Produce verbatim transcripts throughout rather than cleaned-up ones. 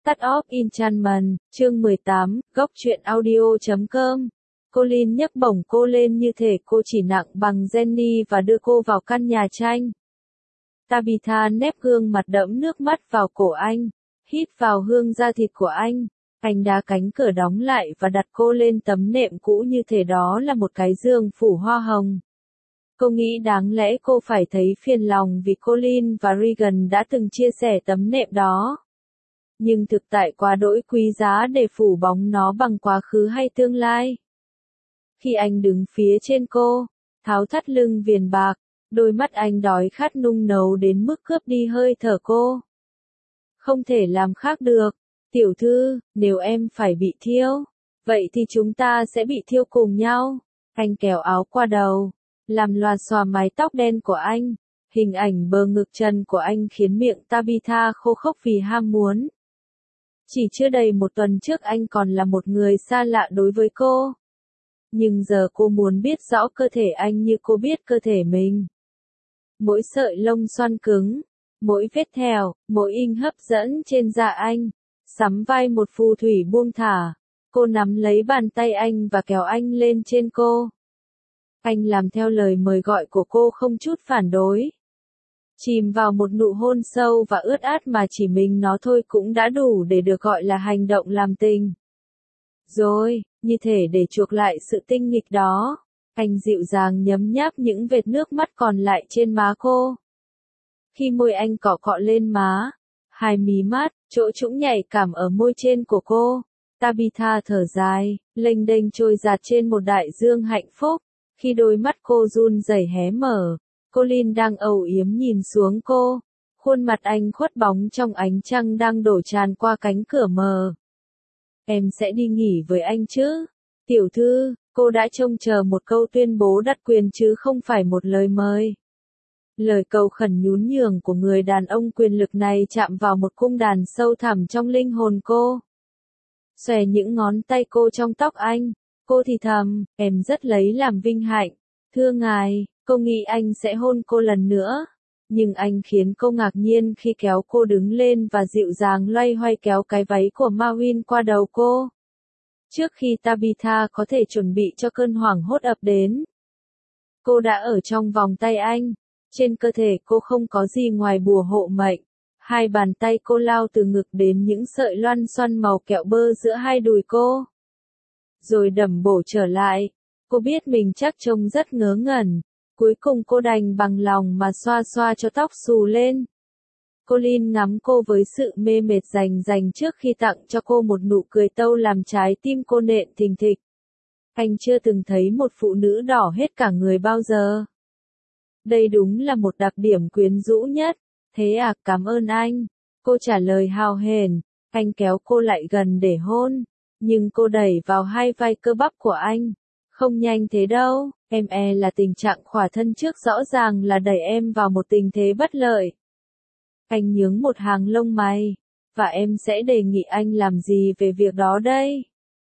Start of Enchantment, chương mười tám, góc truyện audio chấm com. Colin nhấc bổng cô lên như thể cô chỉ nặng bằng Jenny và đưa cô vào căn nhà tranh. Tabitha nép gương mặt đẫm nước mắt vào cổ anh, hít vào hương da thịt của anh. Anh đá cánh cửa đóng lại và đặt cô lên tấm nệm cũ như thể đó là một cái giường phủ hoa hồng. Cô nghĩ đáng lẽ cô phải thấy phiền lòng vì Colin và Regan đã từng chia sẻ tấm nệm đó. Nhưng thực tại quá đỗi quý giá để phủ bóng nó bằng quá khứ hay tương lai. Khi anh đứng phía trên cô, tháo thắt lưng viền bạc, đôi mắt anh đói khát nung nấu đến mức cướp đi hơi thở cô. Không thể làm khác được, tiểu thư, nếu em phải bị thiêu, vậy thì chúng ta sẽ bị thiêu cùng nhau. Anh kéo áo qua đầu, làm lòa xòa mái tóc đen của anh. Hình ảnh bờ ngực trần của anh khiến miệng Tabitha khô khốc vì ham muốn. Chỉ chưa đầy một tuần trước anh còn là một người xa lạ đối với cô. Nhưng giờ cô muốn biết rõ cơ thể anh như cô biết cơ thể mình. Mỗi sợi lông xoăn cứng, mỗi vết thèo, mỗi in hấp dẫn trên da anh, sắm vai một phù thủy buông thả. Cô nắm lấy bàn tay anh và kéo anh lên trên cô. Anh làm theo lời mời gọi của cô không chút phản đối. Chìm vào một nụ hôn sâu và ướt át mà chỉ mình nó thôi cũng đã đủ để được gọi là hành động làm tình. Rồi, như thể để chuộc lại sự tinh nghịch đó, anh dịu dàng nhấm nháp những vệt nước mắt còn lại trên má cô. Khi môi anh cọ cọ lên má, hai mí mắt, chỗ trũng nhạy cảm ở môi trên của cô, Tabitha thở dài, lênh đênh trôi dạt trên một đại dương hạnh phúc. Khi đôi mắt cô run rẩy hé mở, Colin đang âu yếm nhìn xuống cô, khuôn mặt anh khuất bóng trong ánh trăng đang đổ tràn qua cánh cửa mờ. Em sẽ đi nghỉ với anh chứ? Tiểu thư, cô đã trông chờ một câu tuyên bố đặc quyền chứ không phải một lời mời. Lời cầu khẩn nhún nhường của người đàn ông quyền lực này chạm vào một cung đàn sâu thẳm trong linh hồn cô. Xòe những ngón tay cô trong tóc anh, cô thì thầm, em rất lấy làm vinh hạnh. Thưa ngài, cô nghĩ anh sẽ hôn cô lần nữa. Nhưng anh khiến cô ngạc nhiên khi kéo cô đứng lên và dịu dàng loay hoay kéo cái váy của Mawin qua đầu cô. Trước khi Tabitha có thể chuẩn bị cho cơn hoảng hốt ập đến, cô đã ở trong vòng tay anh. Trên cơ thể cô không có gì ngoài bùa hộ mệnh. Hai bàn tay cô lao từ ngực đến những sợi loăn xoăn màu kẹo bơ giữa hai đùi cô. Rồi đầm bổ trở lại. Cô biết mình chắc trông rất ngớ ngẩn. Cuối cùng cô đành bằng lòng mà xoa xoa cho tóc xù lên. Colin ngắm cô với sự mê mệt rành rành trước khi tặng cho cô một nụ cười tâu làm trái tim cô nện thình thịch. Anh chưa từng thấy một phụ nữ đỏ hết cả người bao giờ. Đây đúng là một đặc điểm quyến rũ nhất. Thế à, cảm ơn anh. Cô trả lời hào hển. Anh kéo cô lại gần để hôn. Nhưng cô đẩy vào hai vai cơ bắp của anh. Không nhanh thế đâu, em e là tình trạng khỏa thân trước rõ ràng là đẩy em vào một tình thế bất lợi. Anh nhướng một hàng lông mày. Và em sẽ đề nghị anh làm gì về việc đó đây?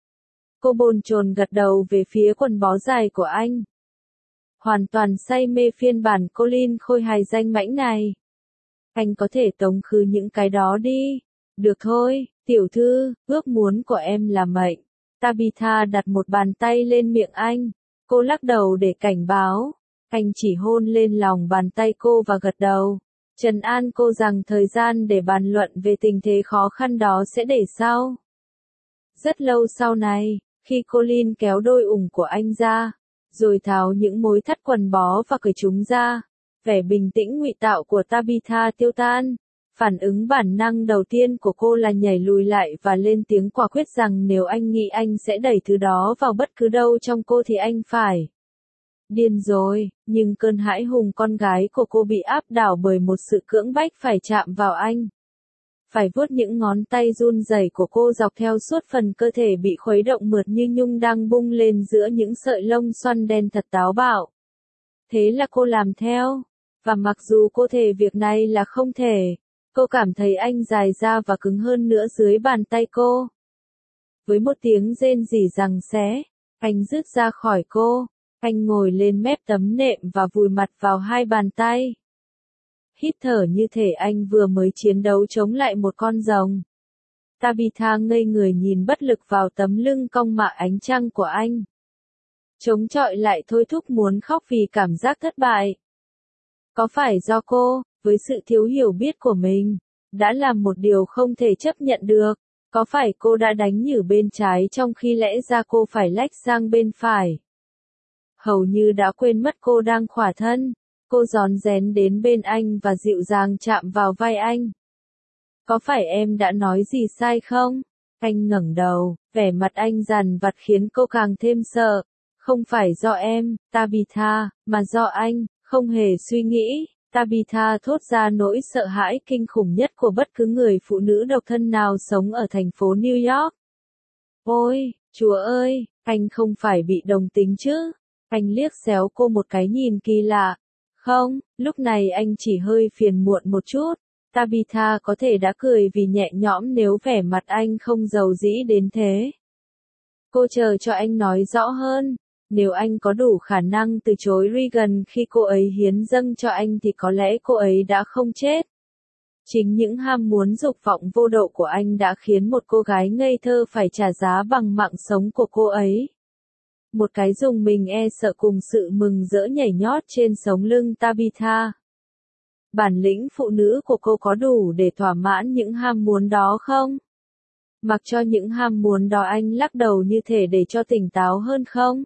Cô bồn chồn gật đầu về phía quần bó dài của anh. Hoàn toàn say mê phiên bản Colin khôi hài danh mãnh này. Anh có thể tống khứ những cái đó đi. Được thôi, tiểu thư, ước muốn của em là mệnh. Tabitha đặt một bàn tay lên miệng anh. Cô lắc đầu để cảnh báo. Anh chỉ hôn lên lòng bàn tay cô và gật đầu. Trấn an cô rằng thời gian để bàn luận về tình thế khó khăn đó sẽ để sau. Rất lâu sau này, khi Colin kéo đôi ủng của anh ra, rồi tháo những mối thắt quần bó và cởi chúng ra, vẻ bình tĩnh ngụy tạo của Tabitha tiêu tan. Phản ứng bản năng đầu tiên của cô là nhảy lùi lại và lên tiếng quả quyết rằng nếu anh nghĩ anh sẽ đẩy thứ đó vào bất cứ đâu trong cô thì anh phải điên rồi. Nhưng cơn hãi hùng con gái của cô bị áp đảo bởi một sự cưỡng bách phải chạm vào anh. Phải vuốt những ngón tay run rẩy của cô dọc theo suốt phần cơ thể bị khuấy động mượt như nhung đang bung lên giữa những sợi lông xoăn đen thật táo bạo. Thế là cô làm theo. Và mặc dù cô thề việc này là không thể, cô cảm thấy anh dài ra và cứng hơn nữa dưới bàn tay cô. Với một tiếng rên rỉ giằng xé, anh rứt ra khỏi cô. Anh ngồi lên mép tấm nệm và vùi mặt vào hai bàn tay. Hít thở như thể anh vừa mới chiến đấu chống lại một con rồng. Tabitha ngây người nhìn bất lực vào tấm lưng cong mạ ánh trăng của anh. Chống chọi lại thôi thúc muốn khóc vì cảm giác thất bại. Có phải do cô, với sự thiếu hiểu biết của mình, đã làm một điều không thể chấp nhận được? Có phải cô đã đánh nhử bên trái trong khi lẽ ra cô phải lách sang bên phải? Hầu như đã quên mất cô đang khỏa thân. Cô rón rén đến bên anh và dịu dàng chạm vào vai anh. Có phải em đã nói gì sai không? Anh ngẩng đầu, vẻ mặt anh dằn vặt khiến cô càng thêm sợ. Không phải do em, Tabitha, mà do anh. Không hề suy nghĩ, Tabitha thốt ra nỗi sợ hãi kinh khủng nhất của bất cứ người phụ nữ độc thân nào sống ở thành phố New York. Ôi, Chúa ơi, anh không phải bị đồng tính chứ? Anh liếc xéo cô một cái nhìn kỳ lạ. Không, lúc này anh chỉ hơi phiền muộn một chút. Tabitha có thể đã cười vì nhẹ nhõm nếu vẻ mặt anh không giàu dĩ đến thế. Cô chờ cho anh nói rõ hơn. Nếu anh có đủ khả năng từ chối Regan khi cô ấy hiến dâng cho anh thì có lẽ cô ấy đã không chết. Chính những ham muốn dục vọng vô độ của anh đã khiến một cô gái ngây thơ phải trả giá bằng mạng sống của cô ấy. Một cái rùng mình e sợ cùng sự mừng rỡ nhảy nhót trên sống lưng Tabitha. Bản lĩnh phụ nữ của cô có đủ để thỏa mãn những ham muốn đó không? Mặc cho những ham muốn đó, anh lắc đầu như thể để cho tỉnh táo hơn không?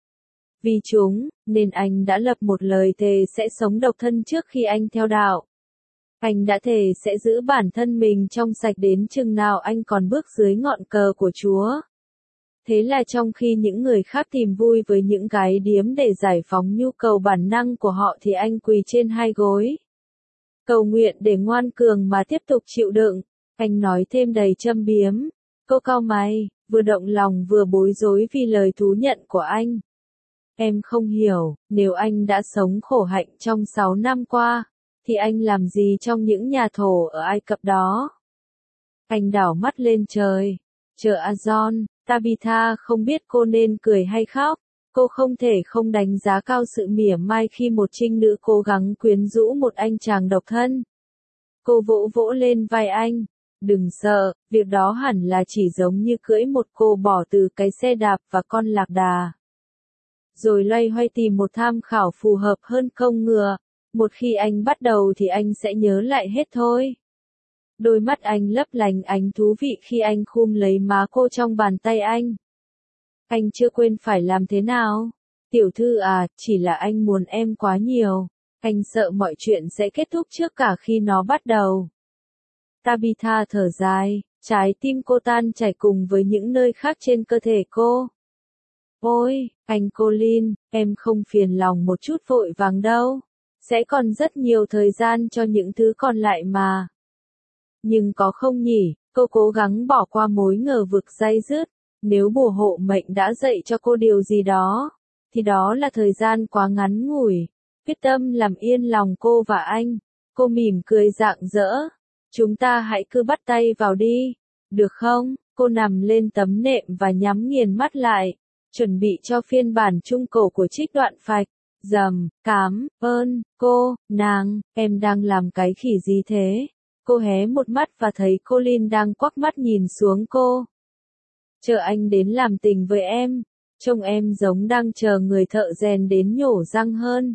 Vì chúng, nên anh đã lập một lời thề sẽ sống độc thân trước khi anh theo đạo. Anh đã thề sẽ giữ bản thân mình trong sạch đến chừng nào anh còn bước dưới ngọn cờ của Chúa. Thế là trong khi những người khác tìm vui với những gái điếm để giải phóng nhu cầu bản năng của họ thì anh quỳ trên hai gối. Cầu nguyện để ngoan cường mà tiếp tục chịu đựng. Anh nói thêm đầy châm biếm. Cô cau mày, vừa động lòng vừa bối rối vì lời thú nhận của anh. Em không hiểu, nếu anh đã sống khổ hạnh trong sáu năm qua, thì anh làm gì trong những nhà thổ ở Ai Cập đó? Anh đảo mắt lên trời. Chợ Azon, Tabitha không biết cô nên cười hay khóc. Cô không thể không đánh giá cao sự mỉa mai khi một trinh nữ cố gắng quyến rũ một anh chàng độc thân. Cô vỗ vỗ lên vai anh. Đừng sợ, việc đó hẳn là chỉ giống như cưỡi một cô bò từ cái xe đạp và con lạc đà. Rồi loay hoay tìm một tham khảo phù hợp hơn công ngựa. Một khi anh bắt đầu thì anh sẽ nhớ lại hết thôi. Đôi mắt anh lấp lánh ánh thú vị khi anh khum lấy má cô trong bàn tay anh. Anh chưa quên phải làm thế nào? Tiểu thư à, chỉ là anh muốn em quá nhiều. Anh sợ mọi chuyện sẽ kết thúc trước cả khi nó bắt đầu. Tabitha thở dài, trái tim cô tan chảy cùng với những nơi khác trên cơ thể cô. Ôi, anh Colin, em không phiền lòng một chút vội vàng đâu. Sẽ còn rất nhiều thời gian cho những thứ còn lại mà. Nhưng có không nhỉ, cô cố gắng bỏ qua mối ngờ vực day dứt. Nếu bùa hộ mệnh đã dạy cho cô điều gì đó, thì đó là thời gian quá ngắn ngủi. Quyết tâm làm yên lòng cô và anh. Cô mỉm cười rạng rỡ. Chúng ta hãy cứ bắt tay vào đi. Được không? Cô nằm lên tấm nệm và nhắm nghiền mắt lại. Chuẩn bị cho phiên bản trung cổ của trích đoạn phạch. Dầm, cám, ơn, cô, nàng, em đang làm cái khỉ gì thế? Cô hé một mắt và thấy Colin đang quắc mắt nhìn xuống cô. Chờ anh đến làm tình với em. Trông em giống đang chờ người thợ rèn đến nhổ răng hơn.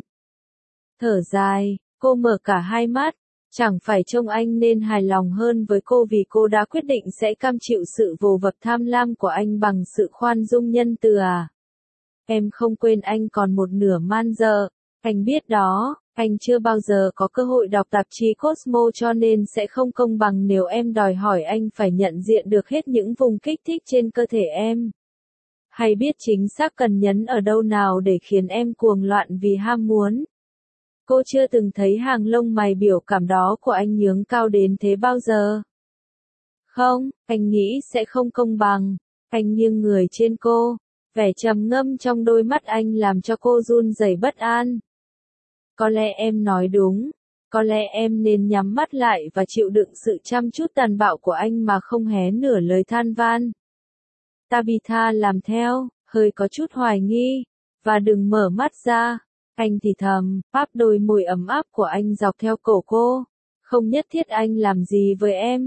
Thở dài, cô mở cả hai mắt. Chẳng phải trông anh nên hài lòng hơn với cô vì cô đã quyết định sẽ cam chịu sự vồ vập tham lam của anh bằng sự khoan dung nhân từ à? Em không quên anh còn một nửa man dợ. Anh biết đó, anh chưa bao giờ có cơ hội đọc tạp chí Cosmo cho nên sẽ không công bằng nếu em đòi hỏi anh phải nhận diện được hết những vùng kích thích trên cơ thể em. Hay biết chính xác cần nhấn ở đâu nào để khiến em cuồng loạn vì ham muốn. Cô chưa từng thấy hàng lông mày biểu cảm đó của anh nhướng cao đến thế bao giờ. Không, anh nghĩ sẽ không công bằng. Anh nghiêng người trên cô. Vẻ trầm ngâm trong đôi mắt anh làm cho cô run rẩy bất an. Có lẽ em nói đúng. Có lẽ em nên nhắm mắt lại và chịu đựng sự chăm chút tàn bạo của anh mà không hé nửa lời than van. Tabitha làm theo, hơi có chút hoài nghi. Và đừng mở mắt ra. Anh thì thầm, áp đôi môi ấm áp của anh dọc theo cổ cô. Không nhất thiết anh làm gì với em.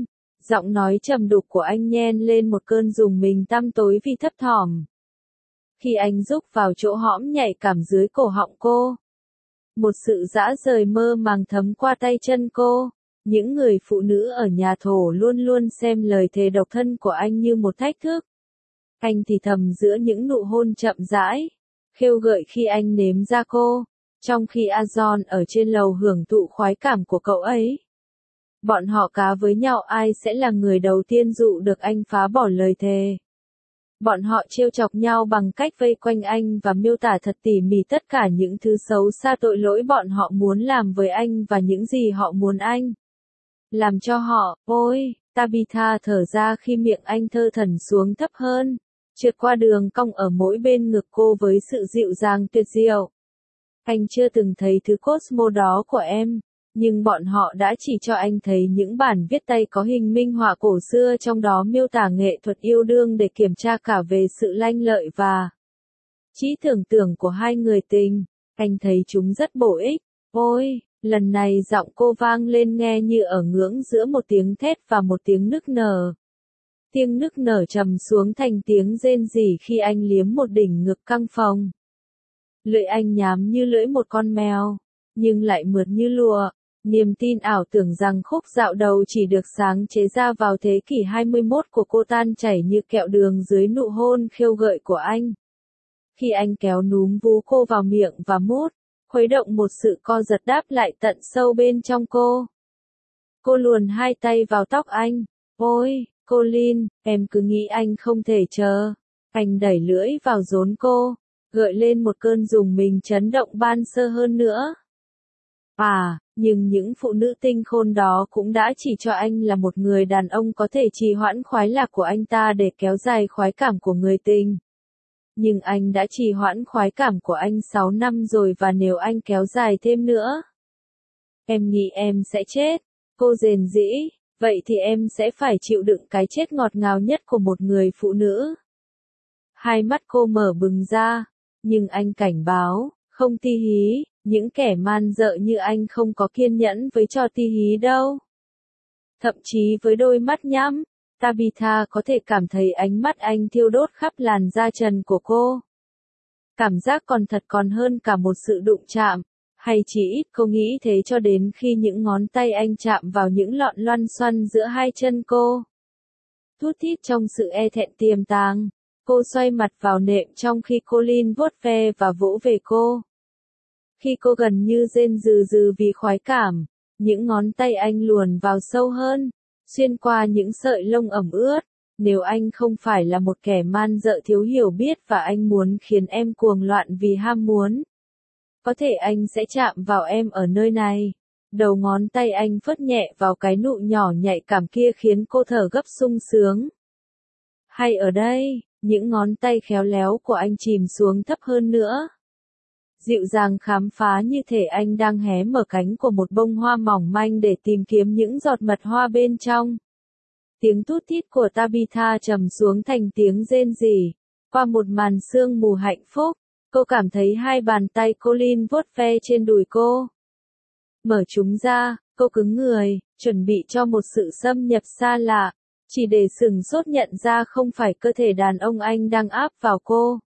Giọng nói trầm đục của anh nhen lên một cơn rùng mình tăm tối vì thấp thỏm. Khi anh rúc vào chỗ hõm nhạy cảm dưới cổ họng cô. Một sự dã rời mơ màng thấm qua tay chân cô. Những người phụ nữ ở nhà thổ luôn luôn xem lời thề độc thân của anh như một thách thức. Anh thì thầm giữa những nụ hôn chậm rãi, khêu gợi khi anh nếm ra cô, trong khi Azon ở trên lầu hưởng thụ khoái cảm của cậu ấy. Bọn họ cá với nhau ai sẽ là người đầu tiên dụ được anh phá bỏ lời thề. Bọn họ trêu chọc nhau bằng cách vây quanh anh và miêu tả thật tỉ mỉ tất cả những thứ xấu xa tội lỗi bọn họ muốn làm với anh và những gì họ muốn anh làm cho họ. Ôi, Tabitha thở ra khi miệng anh thơ thẩn xuống thấp hơn, trượt qua đường cong ở mỗi bên ngực cô với sự dịu dàng tuyệt diệu. Anh chưa từng thấy thứ Cosmo đó của em, nhưng bọn họ đã chỉ cho anh thấy những bản viết tay có hình minh họa cổ xưa trong đó miêu tả nghệ thuật yêu đương để kiểm tra cả về sự lanh lợi và trí tưởng tượng của hai người tình. Anh thấy chúng rất bổ ích. Ôi, lần này giọng cô vang lên nghe như ở ngưỡng giữa một tiếng thét và một tiếng nức nở. Tiếng nức nở trầm xuống thành tiếng rên rỉ khi anh liếm một đỉnh ngực căng phồng. Lưỡi anh nhám như lưỡi một con mèo, nhưng lại mượt như lụa. Niềm tin ảo tưởng rằng khúc dạo đầu chỉ được sáng chế ra vào thế kỷ hai mươi mốt của cô tan chảy như kẹo đường dưới nụ hôn khêu gợi của anh. Khi anh kéo núm vú cô vào miệng và mút, khuấy động một sự co giật đáp lại tận sâu bên trong cô. Cô luồn hai tay vào tóc anh. Ôi, Colin, em cứ nghĩ anh không thể chờ. Anh đẩy lưỡi vào rốn cô, gợi lên một cơn rùng mình chấn động ban sơ hơn nữa. À, nhưng những phụ nữ tinh khôn đó cũng đã chỉ cho anh là một người đàn ông có thể trì hoãn khoái lạc của anh ta để kéo dài khoái cảm của người tình. Nhưng anh đã trì hoãn khoái cảm của anh sáu năm rồi và nếu anh kéo dài thêm nữa, em nghĩ em sẽ chết. Cô rền rĩ, vậy thì em sẽ phải chịu đựng cái chết ngọt ngào nhất của một người phụ nữ. Hai mắt cô mở bừng ra, nhưng anh cảnh báo, không ti hí, những kẻ man dợ như anh không có kiên nhẫn với trò ti hí đâu. Thậm chí với đôi mắt nhắm, Tabitha có thể cảm thấy ánh mắt anh thiêu đốt khắp làn da trần của cô. Cảm giác còn thật còn hơn cả một sự đụng chạm, hay chỉ ít cô nghĩ thế cho đến khi những ngón tay anh chạm vào những lọn loăn xoăn giữa hai chân cô. Thút thít trong sự e thẹn tiềm tàng, cô xoay mặt vào nệm trong khi Colin vuốt ve và vỗ về cô. Khi cô gần như rên rừ rừ vì khoái cảm, những ngón tay anh luồn vào sâu hơn, xuyên qua những sợi lông ẩm ướt. Nếu anh không phải là một kẻ man dợ thiếu hiểu biết và anh muốn khiến em cuồng loạn vì ham muốn, có thể anh sẽ chạm vào em ở nơi này. Đầu ngón tay anh phất nhẹ vào cái nụ nhỏ nhạy cảm kia khiến cô thở gấp sung sướng. Hay ở đây, những ngón tay khéo léo của anh chìm xuống thấp hơn nữa. Dịu dàng khám phá như thể anh đang hé mở cánh của một bông hoa mỏng manh để tìm kiếm những giọt mật hoa bên trong. Tiếng tút thít của Tabitha trầm xuống thành tiếng rên rỉ. Qua một màn sương mù hạnh phúc, cô cảm thấy hai bàn tay Colin vuốt ve trên đùi cô. Mở chúng ra, cô cứng người, chuẩn bị cho một sự xâm nhập xa lạ, chỉ để sửng sốt nhận ra không phải cơ thể đàn ông anh đang áp vào cô.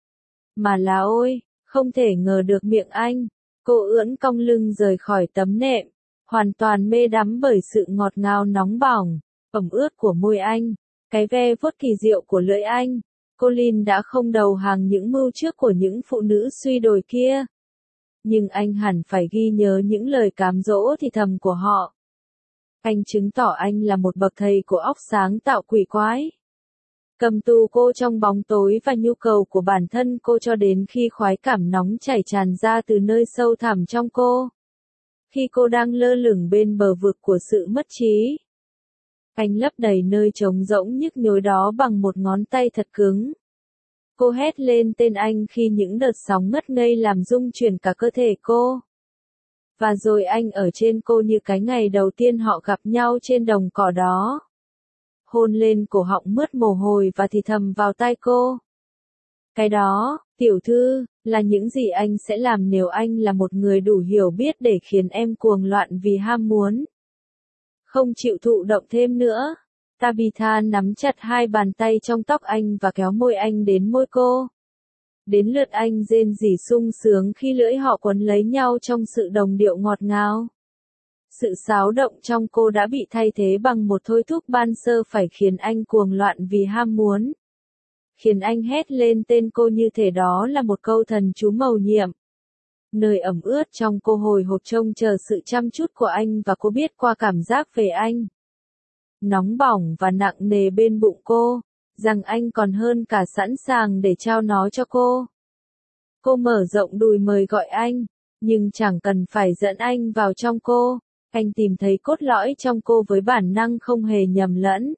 Mà là ôi, không thể ngờ được miệng anh. Cô ưỡn cong lưng rời khỏi tấm nệm, hoàn toàn mê đắm bởi sự ngọt ngào nóng bỏng, ẩm ướt của môi anh, cái ve vuốt kỳ diệu của lưỡi anh. Colin đã không đầu hàng những mưu trước của những phụ nữ suy đồi kia. Nhưng anh hẳn phải ghi nhớ những lời cám dỗ thì thầm của họ. Anh chứng tỏ anh là một bậc thầy của óc sáng tạo quỷ quái. Cầm tù cô trong bóng tối và nhu cầu của bản thân cô cho đến khi khoái cảm nóng chảy tràn ra từ nơi sâu thẳm trong cô. Khi cô đang lơ lửng bên bờ vực của sự mất trí, anh lấp đầy nơi trống rỗng nhức nhối đó bằng một ngón tay thật cứng. Cô hét lên tên anh khi những đợt sóng ngất ngây làm rung chuyển cả cơ thể cô. Và rồi anh ở trên cô như cái ngày đầu tiên họ gặp nhau trên đồng cỏ đó. Hôn lên cổ họng mướt mồ hôi và thì thầm vào tai cô. Cái đó, tiểu thư, là những gì anh sẽ làm nếu anh là một người đủ hiểu biết để khiến em cuồng loạn vì ham muốn. Không chịu thụ động thêm nữa. Tabitha nắm chặt hai bàn tay trong tóc anh và kéo môi anh đến môi cô. Đến lượt anh rên rỉ sung sướng khi lưỡi họ quấn lấy nhau trong sự đồng điệu ngọt ngào. Sự xáo động trong cô đã bị thay thế bằng một thôi thúc ban sơ phải khiến anh cuồng loạn vì ham muốn. Khiến anh hét lên tên cô như thể đó là một câu thần chú mầu nhiệm. Nơi ẩm ướt trong cô hồi hộp trông chờ sự chăm chút của anh và cô biết qua cảm giác về anh. Nóng bỏng và nặng nề bên bụng cô, rằng anh còn hơn cả sẵn sàng để trao nó cho cô. Cô mở rộng đùi mời gọi anh, nhưng chẳng cần phải dẫn anh vào trong cô, anh tìm thấy cốt lõi trong cô với bản năng không hề nhầm lẫn.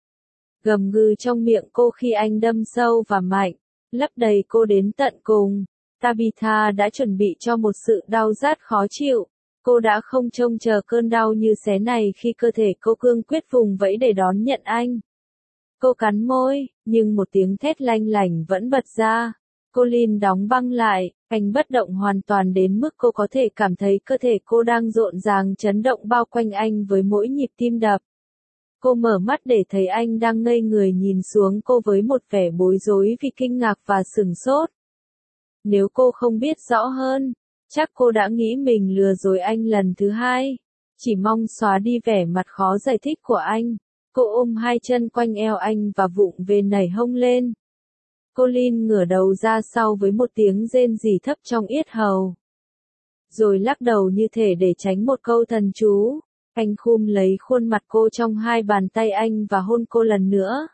Gầm gừ trong miệng cô khi anh đâm sâu và mạnh, lấp đầy cô đến tận cùng. Tabitha đã chuẩn bị cho một sự đau rát khó chịu. Cô đã không trông chờ cơn đau như xé này khi cơ thể cô cương quyết vùng vẫy để đón nhận anh. Cô cắn môi, nhưng một tiếng thét lanh lảnh vẫn bật ra. Colin đóng băng lại, anh bất động hoàn toàn đến mức cô có thể cảm thấy cơ thể cô đang rộn ràng chấn động bao quanh anh với mỗi nhịp tim đập. Cô mở mắt để thấy anh đang ngây người nhìn xuống cô với một vẻ bối rối vì kinh ngạc và sửng sốt. Nếu cô không biết rõ hơn, chắc cô đã nghĩ mình lừa dối anh lần thứ hai. Chỉ mong xóa đi vẻ mặt khó giải thích của anh. Cô ôm hai chân quanh eo anh và vụng về nảy hông lên. Colin ngửa đầu ra sau với một tiếng rên rỉ thấp trong yết hầu. Rồi lắc đầu như thể để tránh một câu thần chú. Anh khum lấy khuôn mặt cô trong hai bàn tay anh và hôn cô lần nữa.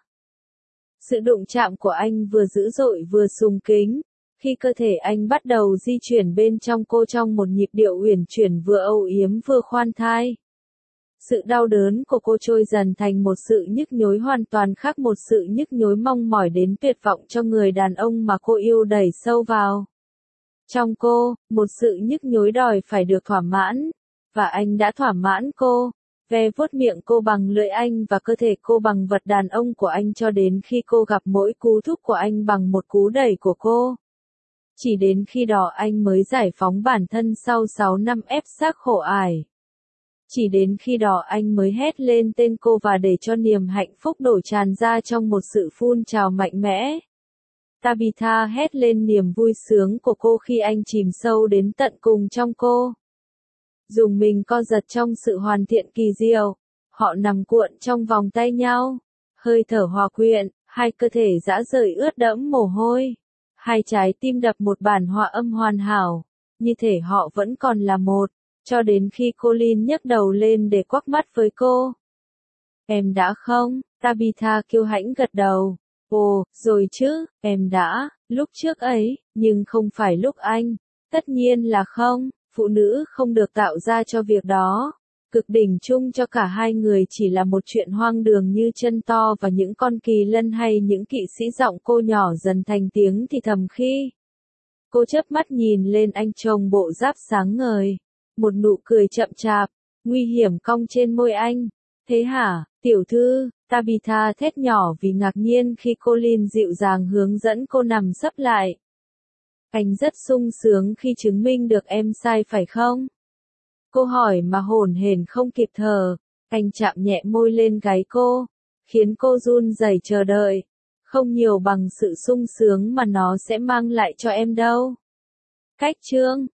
Sự đụng chạm của anh vừa dữ dội vừa sùng kính. Khi cơ thể anh bắt đầu di chuyển bên trong cô trong một nhịp điệu uyển chuyển vừa âu yếm vừa khoan thai. Sự đau đớn của cô trôi dần thành một sự nhức nhối hoàn toàn khác, một sự nhức nhối mong mỏi đến tuyệt vọng cho người đàn ông mà cô yêu đẩy sâu vào. Trong cô, một sự nhức nhối đòi phải được thỏa mãn, và anh đã thỏa mãn cô, ve vuốt miệng cô bằng lưỡi anh và cơ thể cô bằng vật đàn ông của anh cho đến khi cô gặp mỗi cú thúc của anh bằng một cú đẩy của cô. Chỉ đến khi đó anh mới giải phóng bản thân sau sáu năm ép xác khổ ải. Chỉ đến khi đó anh mới hét lên tên cô và để cho niềm hạnh phúc đổ tràn ra trong một sự phun trào mạnh mẽ. Tabitha hét lên niềm vui sướng của cô khi anh chìm sâu đến tận cùng trong cô. Dùng mình co giật trong sự hoàn thiện kỳ diệu, họ nằm cuộn trong vòng tay nhau, hơi thở hòa quyện, hai cơ thể rã rời ướt đẫm mồ hôi, hai trái tim đập một bản hòa âm hoàn hảo, như thể họ vẫn còn là một, cho đến khi Colin nhấc đầu lên để quắc mắt với cô. Em đã không? Tabitha kiêu hãnh gật đầu. Ồ, rồi chứ, em đã, lúc trước ấy, nhưng không phải lúc anh. Tất nhiên là không, phụ nữ không được tạo ra cho việc đó. Cực đỉnh chung cho cả hai người chỉ là một chuyện hoang đường như chân to và những con kỳ lân hay những kỵ sĩ. Giọng cô nhỏ dần thành tiếng thì thầm khi cô chớp mắt nhìn lên anh trông bộ giáp sáng ngời. Một nụ cười chậm chạp, nguy hiểm cong trên môi anh. Thế hả, tiểu thư? Tabitha thét nhỏ vì ngạc nhiên khi Colin dịu dàng hướng dẫn cô nằm sấp lại. Anh rất sung sướng khi chứng minh được em sai phải không? Cô hỏi mà hổn hển không kịp thở. Anh chạm nhẹ môi lên gáy cô, khiến cô run rẩy chờ đợi. Không nhiều bằng sự sung sướng mà nó sẽ mang lại cho em đâu. Cách chương